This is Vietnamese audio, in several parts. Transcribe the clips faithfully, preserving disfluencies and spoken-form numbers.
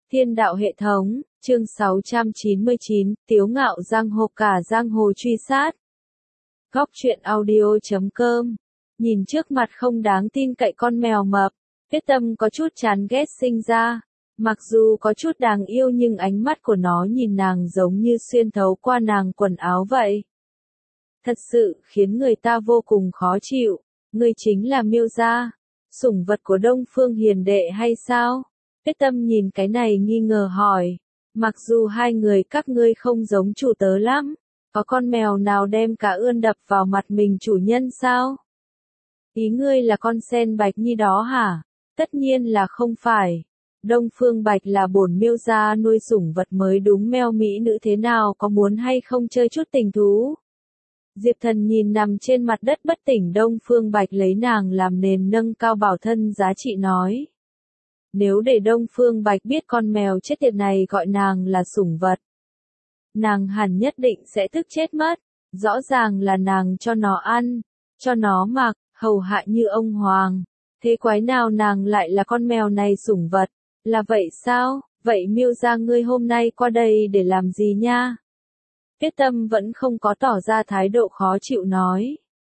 Thiên đạo hệ thống, chương sáu trăm chín mươi chín, Tiếu ngạo giang hồ cả giang hồ truy sát. Góc truyện audio chấm com. Nhìn trước mặt không đáng tin cậy con mèo mập, Tuyết Tâm có chút chán ghét sinh ra. Mặc dù có chút đáng yêu nhưng ánh mắt của nó nhìn nàng giống như xuyên thấu qua nàng quần áo vậy. Thật sự khiến người ta vô cùng khó chịu. Ngươi chính là Miêu gia, sủng vật của Đông Phương Hiền đệ hay sao? Tuyết Tâm nhìn cái này nghi ngờ hỏi. Mặc dù hai người các ngươi không giống chủ tớ lắm, có con mèo nào đem cá ươn đập vào mặt mình chủ nhân sao? Ý ngươi là con sen Bạch Nhi đó hả? Tất nhiên là không phải. Đông Phương Bạch là bổn Miêu gia nuôi sủng vật mới đúng, mèo mỹ nữ thế nào có muốn hay không chơi chút tình thú? Diệp Thần nhìn nằm trên mặt đất bất tỉnh Đông Phương Bạch lấy nàng làm nền nâng cao bảo thân giá trị nói. Nếu để Đông Phương Bạch biết con mèo chết tiệt này gọi nàng là sủng vật, nàng hẳn nhất định sẽ tức chết mất. Rõ ràng là nàng cho nó ăn, cho nó mặc, hầu hạ như ông hoàng. Thế quái nào nàng lại là con mèo này sủng vật? Là vậy sao? Vậy Miêu gia ngươi hôm nay qua đây để làm gì nha? Tuyết Tâm vẫn không có tỏ ra thái độ khó chịu nói.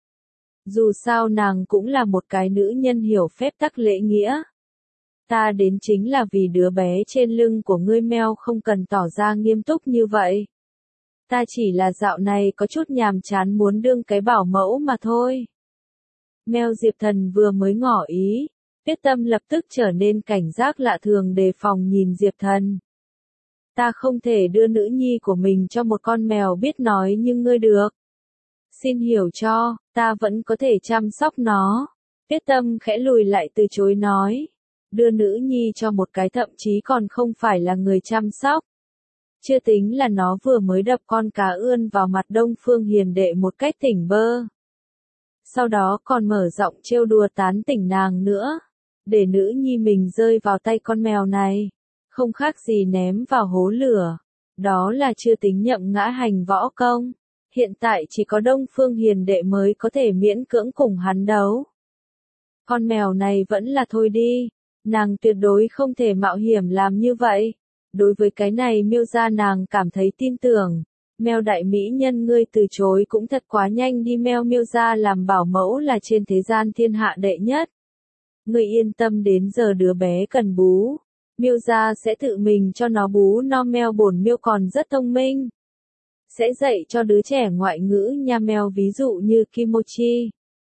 Dù sao nàng cũng là một cái nữ nhân hiểu phép tắc lễ nghĩa. Ta đến chính là vì đứa bé trên lưng của ngươi mèo, không cần tỏ ra nghiêm túc như vậy. Ta chỉ là dạo này có chút nhàm chán muốn đương cái bảo mẫu mà thôi. Mèo Diệp Thần vừa mới ngỏ ý, Tuyết Tâm lập tức trở nên cảnh giác lạ thường đề phòng nhìn Diệp Thần. Ta không thể đưa nữ nhi của mình cho một con mèo biết nói như ngươi được. Xin hiểu cho, ta vẫn có thể chăm sóc nó. Tuyết Tâm khẽ lùi lại từ chối nói. Đưa nữ nhi cho một cái thậm chí còn không phải là người chăm sóc. Chưa tính là nó vừa mới đập con cá ươn vào mặt Đông Phương Hiền đệ một cách tỉnh bơ. Sau đó còn mở giọng trêu đùa tán tỉnh nàng nữa. Để nữ nhi mình rơi vào tay con mèo này, không khác gì ném vào hố lửa. Đó là chưa tính nhậm ngã hành võ công. Hiện tại chỉ có Đông Phương Hiền đệ mới có thể miễn cưỡng cùng hắn đấu. Con mèo này vẫn là thôi đi. Nàng tuyệt đối không thể mạo hiểm làm như vậy. Đối với cái này Miêu gia nàng cảm thấy tin tưởng. Mèo đại mỹ nhân ngươi từ chối cũng thật quá nhanh đi, mèo Miêu gia làm bảo mẫu là trên thế gian thiên hạ đệ nhất. Ngươi yên tâm, đến giờ đứa bé cần bú, Miêu gia sẽ tự mình cho nó bú no. Mèo bổn Miêu còn rất thông minh, sẽ dạy cho đứa trẻ ngoại ngữ nha mèo, ví dụ như kimochi,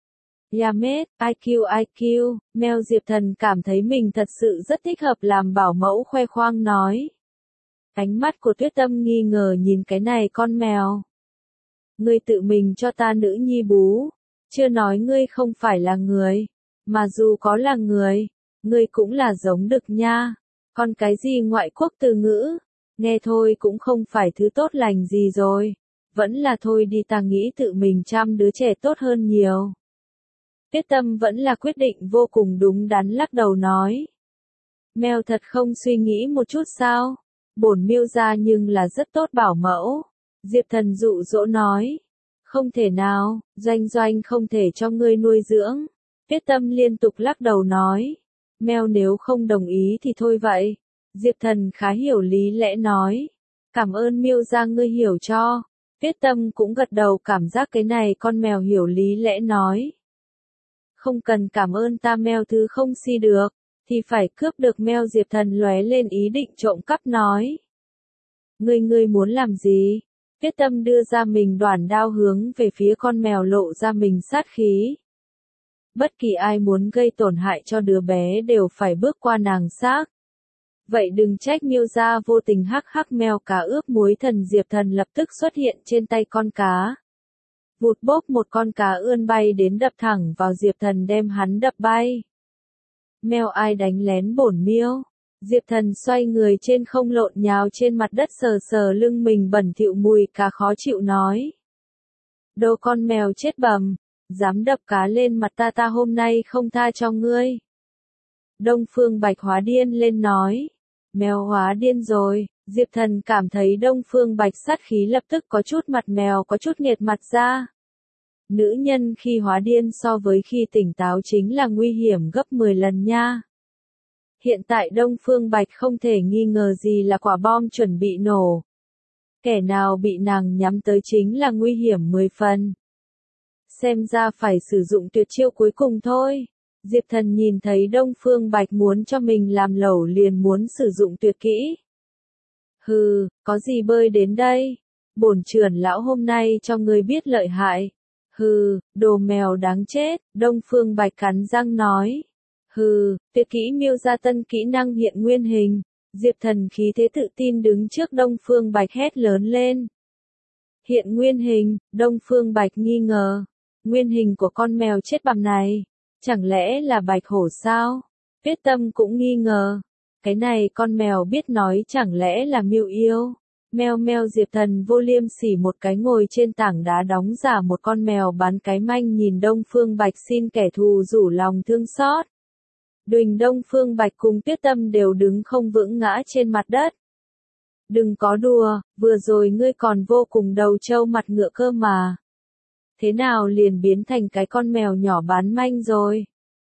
yamet, i kiu i kiu. Mèo Diệp Thần cảm thấy mình thật sự rất thích hợp làm bảo mẫu, khoe khoang nói. Ánh mắt của Tuyết Tâm nghi ngờ nhìn cái này con mèo. Ngươi tự mình cho ta nữ nhi bú, chưa nói ngươi không phải là người, mà dù có là người, ngươi cũng là giống đực nha. Còn cái gì ngoại quốc từ ngữ, nghe thôi cũng không phải thứ tốt lành gì rồi. Vẫn là thôi đi, ta nghĩ tự mình chăm đứa trẻ tốt hơn nhiều. Tuyết Tâm vẫn là quyết định vô cùng đúng đắn lắc đầu nói. Mèo thật không suy nghĩ một chút sao? Bổn Miêu gia nhưng là rất tốt bảo mẫu. Diệp Thần dụ dỗ nói. Không thể nào, Doanh Doanh không thể cho ngươi nuôi dưỡng. Tuyết Tâm liên tục lắc đầu nói. Mèo nếu không đồng ý thì thôi vậy. Diệp Thần khá hiểu lý lẽ nói. Cảm ơn Miêu gia ngươi hiểu cho. Tuyết Tâm cũng gật đầu, cảm giác cái này con mèo hiểu lý lẽ nói. Không cần cảm ơn ta, mèo thứ không si được, thì phải cướp được. Mèo Diệp Thần lóe lên ý định trộm cắp nói. Ngươi ngươi muốn làm gì? Tuyết Tâm đưa ra mình đoản đao hướng về phía con mèo, lộ ra mình sát khí. Bất kỳ ai muốn gây tổn hại cho đứa bé đều phải bước qua nàng xác. Vậy đừng trách Miêu gia vô tình. Hắc hắc. Mèo cá ướp muối thần Diệp Thần lập tức xuất hiện trên tay con cá. Vụt bốp, một con cá ươn bay đến đập thẳng vào Diệp Thần, đem hắn đập bay. Mèo ai đánh lén bổn Miêu? Diệp Thần xoay người trên không lộn nhào trên mặt đất, sờ sờ lưng mình bẩn thỉu mùi cá khó chịu nói. Đồ con mèo chết bầm, dám đập cá lên mặt ta, ta hôm nay không tha cho ngươi. Đông Phương Bạch hóa điên lên nói. Mèo hóa điên rồi. Diệp Thần cảm thấy Đông Phương Bạch sát khí lập tức có chút mặt mèo có chút nghiệt mặt ra. Nữ nhân khi hóa điên so với khi tỉnh táo chính là nguy hiểm gấp mười lần nha. Hiện tại Đông Phương Bạch không thể nghi ngờ gì là quả bom chuẩn bị nổ. Kẻ nào bị nàng nhắm tới chính là nguy hiểm mười phần. Xem ra phải sử dụng tuyệt chiêu cuối cùng thôi. Diệp Thần nhìn thấy Đông Phương Bạch muốn cho mình làm lẩu liền muốn sử dụng tuyệt kỹ. Hừ, có gì bơi đến đây? Bổn trưởng lão hôm nay cho ngươi biết lợi hại. Hừ, đồ mèo đáng chết, Đông Phương Bạch cắn răng nói. Hừ, tuyệt kỹ miêu ra tân kỹ năng hiện nguyên hình. Diệp Thần khí thế tự tin đứng trước Đông Phương Bạch hét lớn lên. Hiện nguyên hình, Đông Phương Bạch nghi ngờ. Nguyên hình của con mèo chết bằm này. Chẳng lẽ là bạch hổ sao? Tuyết Tâm cũng nghi ngờ. Cái này con mèo biết nói chẳng lẽ là miêu yêu. Meo meo Diệp Thần vô liêm sỉ một cái ngồi trên tảng đá đóng giả một con mèo bán cái manh nhìn Đông Phương Bạch xin kẻ thù rủ lòng thương xót. Đùnh Đông Phương Bạch cùng Tuyết Tâm đều đứng không vững ngã trên mặt đất. Đừng có đùa, vừa rồi ngươi còn vô cùng đầu trâu mặt ngựa cơ mà. Thế nào liền biến thành cái con mèo nhỏ bán manh rồi?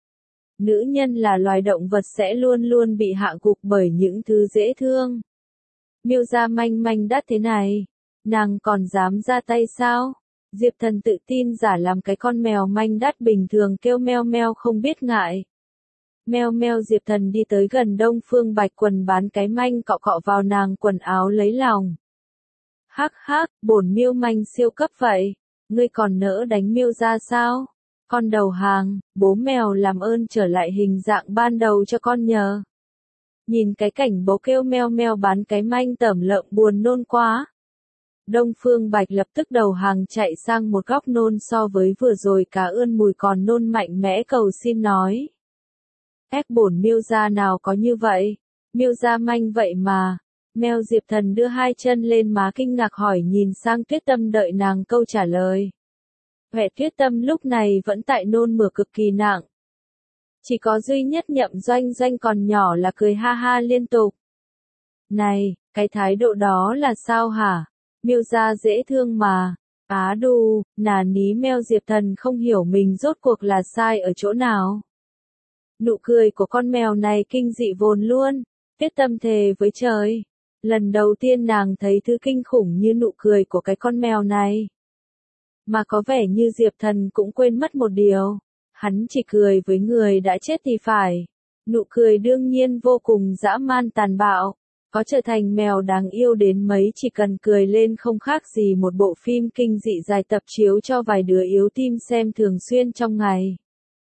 Nữ nhân là loài động vật sẽ luôn luôn bị hạ gục bởi những thứ dễ thương. Miêu ra manh manh đắt thế này, nàng còn dám ra tay sao? Diệp Thần tự tin giả làm cái con mèo manh đắt bình thường kêu meo meo không biết ngại. Meo meo Diệp Thần đi tới gần Đông Phương Bạch quần bán cái manh cọ cọ vào nàng quần áo lấy lòng. Hắc hắc, bổn miêu manh siêu cấp vậy, ngươi còn nỡ đánh miêu ra sao? Con đầu hàng, bố mèo làm ơn trở lại hình dạng ban đầu cho con nhờ. Nhìn cái cảnh bố kêu meo meo bán cái manh tẩm lợm buồn nôn quá. Đông Phương Bạch lập tức đầu hàng chạy sang một góc nôn so với vừa rồi cá ươn mùi còn nôn mạnh mẽ cầu xin nói. Ép bổn miêu ra nào có như vậy, miêu ra manh vậy mà. Mèo Diệp Thần đưa hai chân lên má kinh ngạc hỏi nhìn sang Tuyết Tâm đợi nàng câu trả lời. Vẻ Tuyết Tâm lúc này vẫn tại nôn mửa cực kỳ nặng. Chỉ có duy nhất Nhậm Doanh Doanh còn nhỏ là cười ha ha liên tục. Này, cái thái độ đó là sao hả? Miêu ra dễ thương mà. Á đù, nà ní mèo Diệp Thần không hiểu mình rốt cuộc là sai ở chỗ nào. Nụ cười của con mèo này kinh dị vồn luôn. Tuyết Tâm thề với trời. Lần đầu tiên nàng thấy thứ kinh khủng như nụ cười của cái con mèo này. Mà có vẻ như Diệp Thần cũng quên mất một điều. Hắn chỉ cười với người đã chết thì phải. Nụ cười đương nhiên vô cùng dã man tàn bạo. Có trở thành mèo đáng yêu đến mấy chỉ cần cười lên không khác gì một bộ phim kinh dị dài tập chiếu cho vài đứa yếu tim xem thường xuyên trong ngày.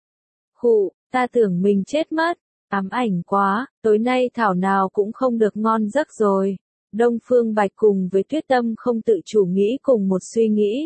Khụ, ta tưởng mình chết mất. Ám ảnh quá, tối nay thảo nào cũng không được ngon giấc rồi. Đông Phương Bạch cùng với Tuyết Tâm không tự chủ nghĩ cùng một suy nghĩ.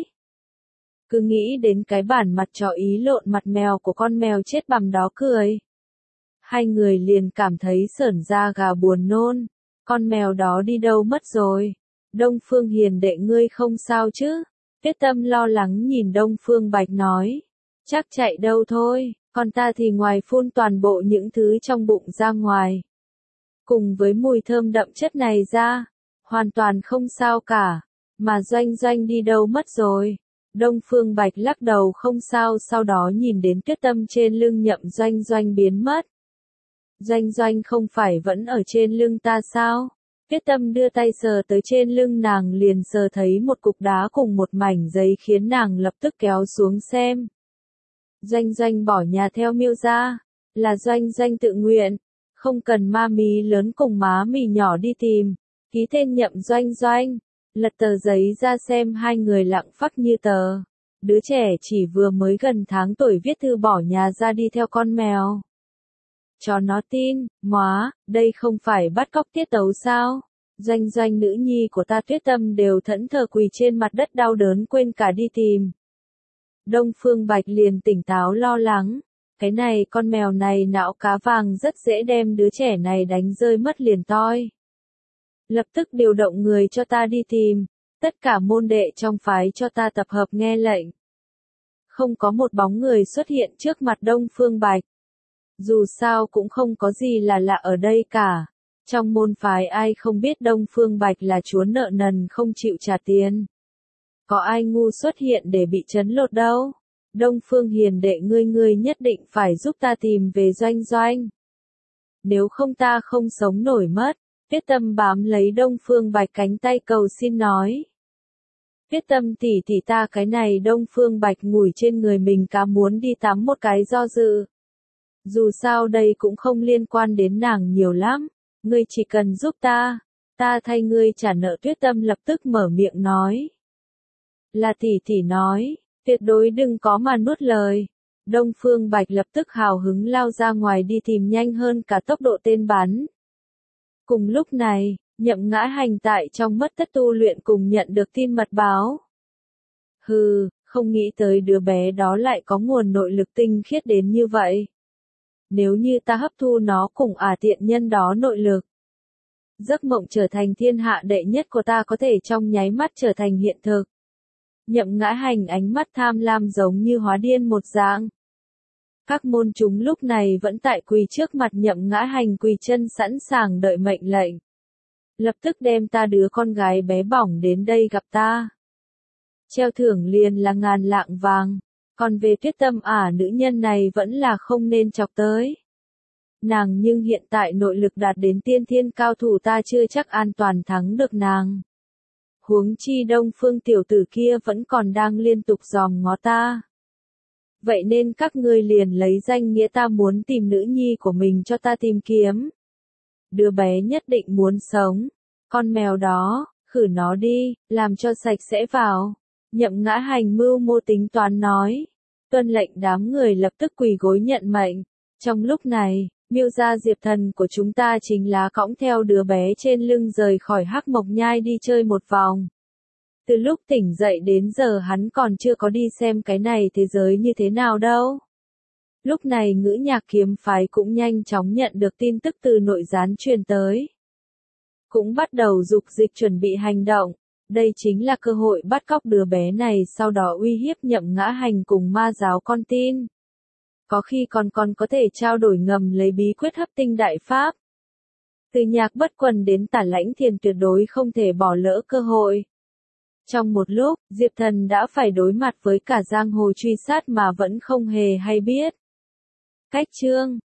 Cứ nghĩ đến cái bản mặt trò ý lộn mặt mèo của con mèo chết bằm đó cười. Hai người liền cảm thấy sởn da gà buồn nôn. Con mèo đó đi đâu mất rồi? Đông Phương Hiền đệ ngươi không sao chứ? Tuyết Tâm lo lắng nhìn Đông Phương Bạch nói. Chắc chạy đâu thôi, còn ta thì ngoài phun toàn bộ những thứ trong bụng ra ngoài. Cùng với mùi thơm đậm chất này ra, hoàn toàn không sao cả. Mà Doanh Doanh đi đâu mất rồi? Đông Phương Bạch lắc đầu không sao sau đó nhìn đến Tuyết Tâm trên lưng Nhậm Doanh Doanh biến mất. Doanh Doanh không phải vẫn ở trên lưng ta sao? Tuyết Tâm đưa tay sờ tới trên lưng nàng liền sờ thấy một cục đá cùng một mảnh giấy khiến nàng lập tức kéo xuống xem. Doanh Doanh bỏ nhà theo miêu ra, là Doanh Doanh tự nguyện, không cần ma mí lớn cùng má mì nhỏ đi tìm, ký tên Nhậm Doanh Doanh, lật tờ giấy ra xem hai người lặng phắc như tờ. Đứa trẻ chỉ vừa mới gần tháng tuổi viết thư bỏ nhà ra đi theo con mèo. Cho nó tin, móa, đây không phải bắt cóc tiết tấu sao? Doanh Doanh nữ nhi của ta Tuyết Tâm đều thẫn thờ quỳ trên mặt đất đau đớn quên cả đi tìm. Đông Phương Bạch liền tỉnh táo lo lắng. Cái này con mèo này não cá vàng rất dễ đem đứa trẻ này đánh rơi mất liền toi. Lập tức điều động người cho ta đi tìm. Tất cả môn đệ trong phái cho ta tập hợp nghe lệnh. Không có một bóng người xuất hiện trước mặt Đông Phương Bạch. Dù sao cũng không có gì là lạ ở đây cả. Trong môn phái ai không biết Đông Phương Bạch là chúa nợ nần không chịu trả tiền. Có ai ngu xuất hiện để bị trấn lột đâu. Đông Phương Hiền đệ ngươi ngươi nhất định phải giúp ta tìm về Doanh Doanh. nếu không ta không sống nổi mất. Tuyết Tâm bám lấy Đông Phương Bạch cánh tay cầu xin nói. Tuyết Tâm tỷ tỷ ta cái này Đông Phương Bạch ngủi trên người mình cá muốn đi tắm một cái do dự. Dù sao đây cũng không liên quan đến nàng nhiều lắm, ngươi chỉ cần giúp ta, ta thay ngươi trả nợ. Tuyết Tâm lập tức mở miệng nói. Là tỷ tỷ nói, tuyệt đối đừng có mà nuốt lời. Đông Phương Bạch lập tức hào hứng lao ra ngoài đi tìm nhanh hơn cả tốc độ tên bắn. Cùng lúc này, Nhậm Ngã Hành tại trong mất tất tu luyện cùng nhận được tin mật báo. Hừ, không nghĩ tới đứa bé đó lại có nguồn nội lực tinh khiết đến như vậy. Nếu như ta hấp thu nó cùng ả tiện nhân đó nội lực, giấc mộng trở thành thiên hạ đệ nhất của ta có thể trong nháy mắt trở thành hiện thực. Nhậm Ngã Hành ánh mắt tham lam giống như hóa điên một dạng. Các môn chúng lúc này vẫn tại quỳ trước mặt Nhậm Ngã Hành quỳ chân sẵn sàng đợi mệnh lệnh. Lập tức đem ta đứa con gái bé bỏng đến đây gặp ta. Treo thưởng liền là ngàn lạng vàng, còn về Tuyết Tâm ả nữ nhân này vẫn là không nên chọc tới. Nàng nhưng hiện tại nội lực đạt đến tiên thiên cao thủ ta chưa chắc an toàn thắng được nàng. Huống chi Đông Phương tiểu tử kia vẫn còn đang liên tục dòm ngó ta. Vậy nên các ngươi liền lấy danh nghĩa ta muốn tìm nữ nhi của mình cho ta tìm kiếm. Đứa bé nhất định muốn sống. Con mèo đó, khử nó đi, làm cho sạch sẽ vào. Nhậm Ngã Hành mưu mô tính toán nói. Tuân lệnh đám người lập tức quỳ gối nhận mệnh. Trong lúc này, Miêu gia Diệp Thần của chúng ta chính là cõng theo đứa bé trên lưng rời khỏi Hắc Mộc Nhai đi chơi một vòng. Từ lúc tỉnh dậy đến giờ hắn còn chưa có đi xem cái này thế giới như thế nào đâu. Lúc này Ngữ Nhạc kiếm phái cũng nhanh chóng nhận được tin tức từ nội gián truyền tới. Cũng bắt đầu dục dịch chuẩn bị hành động. Đây chính là cơ hội bắt cóc đứa bé này sau đó uy hiếp Nhậm Ngã Hành cùng ma giáo con tin. Có khi còn còn có thể trao đổi ngầm lấy bí quyết hấp tinh đại pháp. Từ Nhạc Bất Quần đến Tả Lãnh Thiền tuyệt đối không thể bỏ lỡ cơ hội. Trong một lúc, Diệp Thần đã phải đối mặt với cả giang hồ truy sát mà vẫn không hề hay biết. Cách chương